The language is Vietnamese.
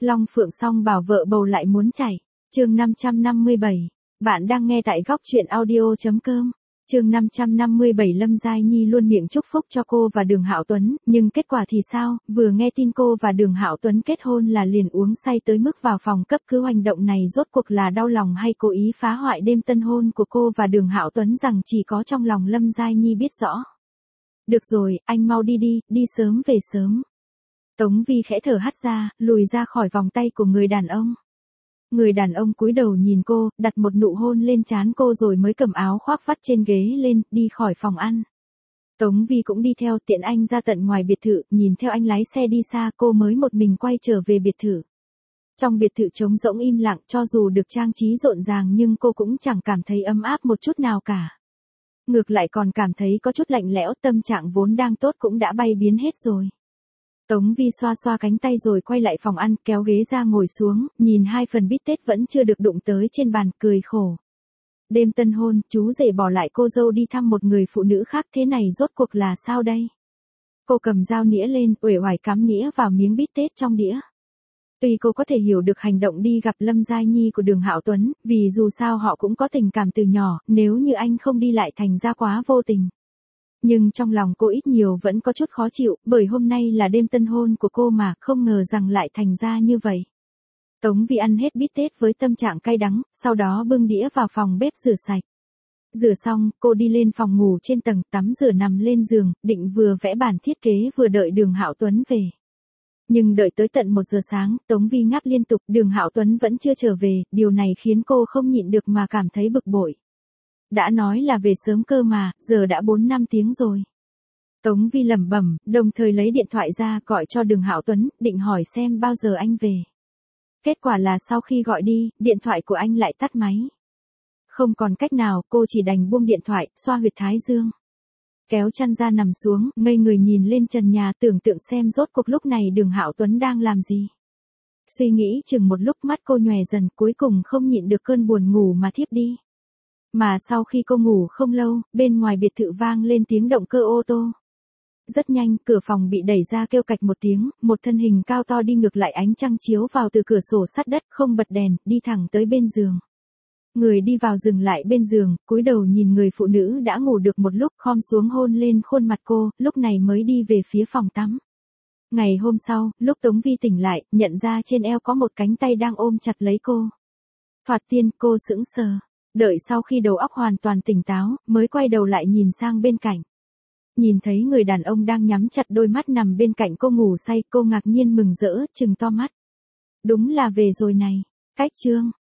Long Phượng song bảo vợ bầu lại muốn chảy. Chương 557. Bạn đang nghe tại góc truyện audio.com. Chương 557. Lâm Giai Nhi luôn miệng chúc phúc cho cô và Đường Hạo Tuấn, nhưng kết quả thì sao? Vừa nghe tin cô và Đường Hạo Tuấn kết hôn là liền uống say tới mức vào phòng cấp cứu. Hành động này rốt cuộc là đau lòng hay cố ý phá hoại đêm tân hôn của cô và Đường Hạo Tuấn rằng chỉ có trong lòng Lâm Giai Nhi biết rõ. Được rồi, anh mau đi đi, đi sớm về sớm. Tống Vi khẽ thở hắt ra, lùi ra khỏi vòng tay của người đàn ông. Người đàn ông cúi đầu nhìn cô, đặt một nụ hôn lên trán cô rồi mới cầm áo khoác vắt trên ghế lên, đi khỏi phòng ăn. Tống Vi cũng đi theo, tiện anh ra tận ngoài biệt thự, nhìn theo anh lái xe đi xa, cô mới một mình quay trở về biệt thự. Trong biệt thự trống rỗng im lặng, cho dù được trang trí rộn ràng nhưng cô cũng chẳng cảm thấy ấm áp một chút nào cả. Ngược lại còn cảm thấy có chút lạnh lẽo, tâm trạng vốn đang tốt cũng đã bay biến hết rồi. Tống Vi xoa xoa cánh tay rồi quay lại phòng ăn, kéo ghế ra ngồi xuống, nhìn hai phần bít tết vẫn chưa được đụng tới trên bàn, cười khổ. Đêm tân hôn, chú rể bỏ lại cô dâu đi thăm một người phụ nữ khác, thế này rốt cuộc là sao đây? Cô cầm dao nĩa lên, uể oải cắm nĩa vào miếng bít tết trong đĩa. Tuy cô có thể hiểu được hành động đi gặp Lâm Giai Nhi của Đường Hạo Tuấn, vì dù sao họ cũng có tình cảm từ nhỏ, nếu như anh không đi lại thành ra quá vô tình. Nhưng trong lòng cô ít nhiều vẫn có chút khó chịu, bởi hôm nay là đêm tân hôn của cô mà, không ngờ rằng lại thành ra như vậy. Tống Vi ăn hết bít tết với tâm trạng cay đắng, sau đó bưng đĩa vào phòng bếp rửa sạch. Rửa xong, cô đi lên phòng ngủ trên tầng, tắm rửa nằm lên giường, định vừa vẽ bản thiết kế vừa đợi Đường Hạo Tuấn về. Nhưng đợi tới tận 1 giờ sáng, Tống Vi ngáp liên tục, Đường Hạo Tuấn vẫn chưa trở về, điều này khiến cô không nhịn được mà cảm thấy bực bội. Đã nói là về sớm cơ mà, giờ đã 4-5 tiếng rồi. Tống Vi lẩm bẩm, đồng thời lấy điện thoại ra gọi cho Đường Hạo Tuấn, định hỏi xem bao giờ anh về. Kết quả là sau khi gọi đi, điện thoại của anh lại tắt máy. Không còn cách nào, cô chỉ đành buông điện thoại, xoa huyệt thái dương. Kéo chăn ra nằm xuống, ngây người nhìn lên trần nhà, tưởng tượng xem rốt cuộc lúc này Đường Hạo Tuấn đang làm gì. Suy nghĩ chừng một lúc, mắt cô nhòe dần, cuối cùng không nhịn được cơn buồn ngủ mà thiếp đi. Mà sau khi cô ngủ không lâu, bên ngoài biệt thự vang lên tiếng động cơ ô tô. Rất nhanh, cửa phòng bị đẩy ra kêu cạch một tiếng, một thân hình cao to đi ngược lại ánh trăng chiếu vào từ cửa sổ sắt đất, không bật đèn, đi thẳng tới bên giường. Người đi vào dừng lại bên giường, cúi đầu nhìn người phụ nữ đã ngủ được một lúc, khom xuống hôn lên khuôn mặt cô, lúc này mới đi về phía phòng tắm. Ngày hôm sau, lúc Tống Vi tỉnh lại, nhận ra trên eo có một cánh tay đang ôm chặt lấy cô. Thoạt tiên, cô sững sờ. Đợi sau khi đầu óc hoàn toàn tỉnh táo, mới quay đầu lại nhìn sang bên cạnh. Nhìn thấy người đàn ông đang nhắm chặt đôi mắt nằm bên cạnh cô ngủ say, cô ngạc nhiên mừng rỡ, trừng to mắt. Đúng là về rồi này. Cách chương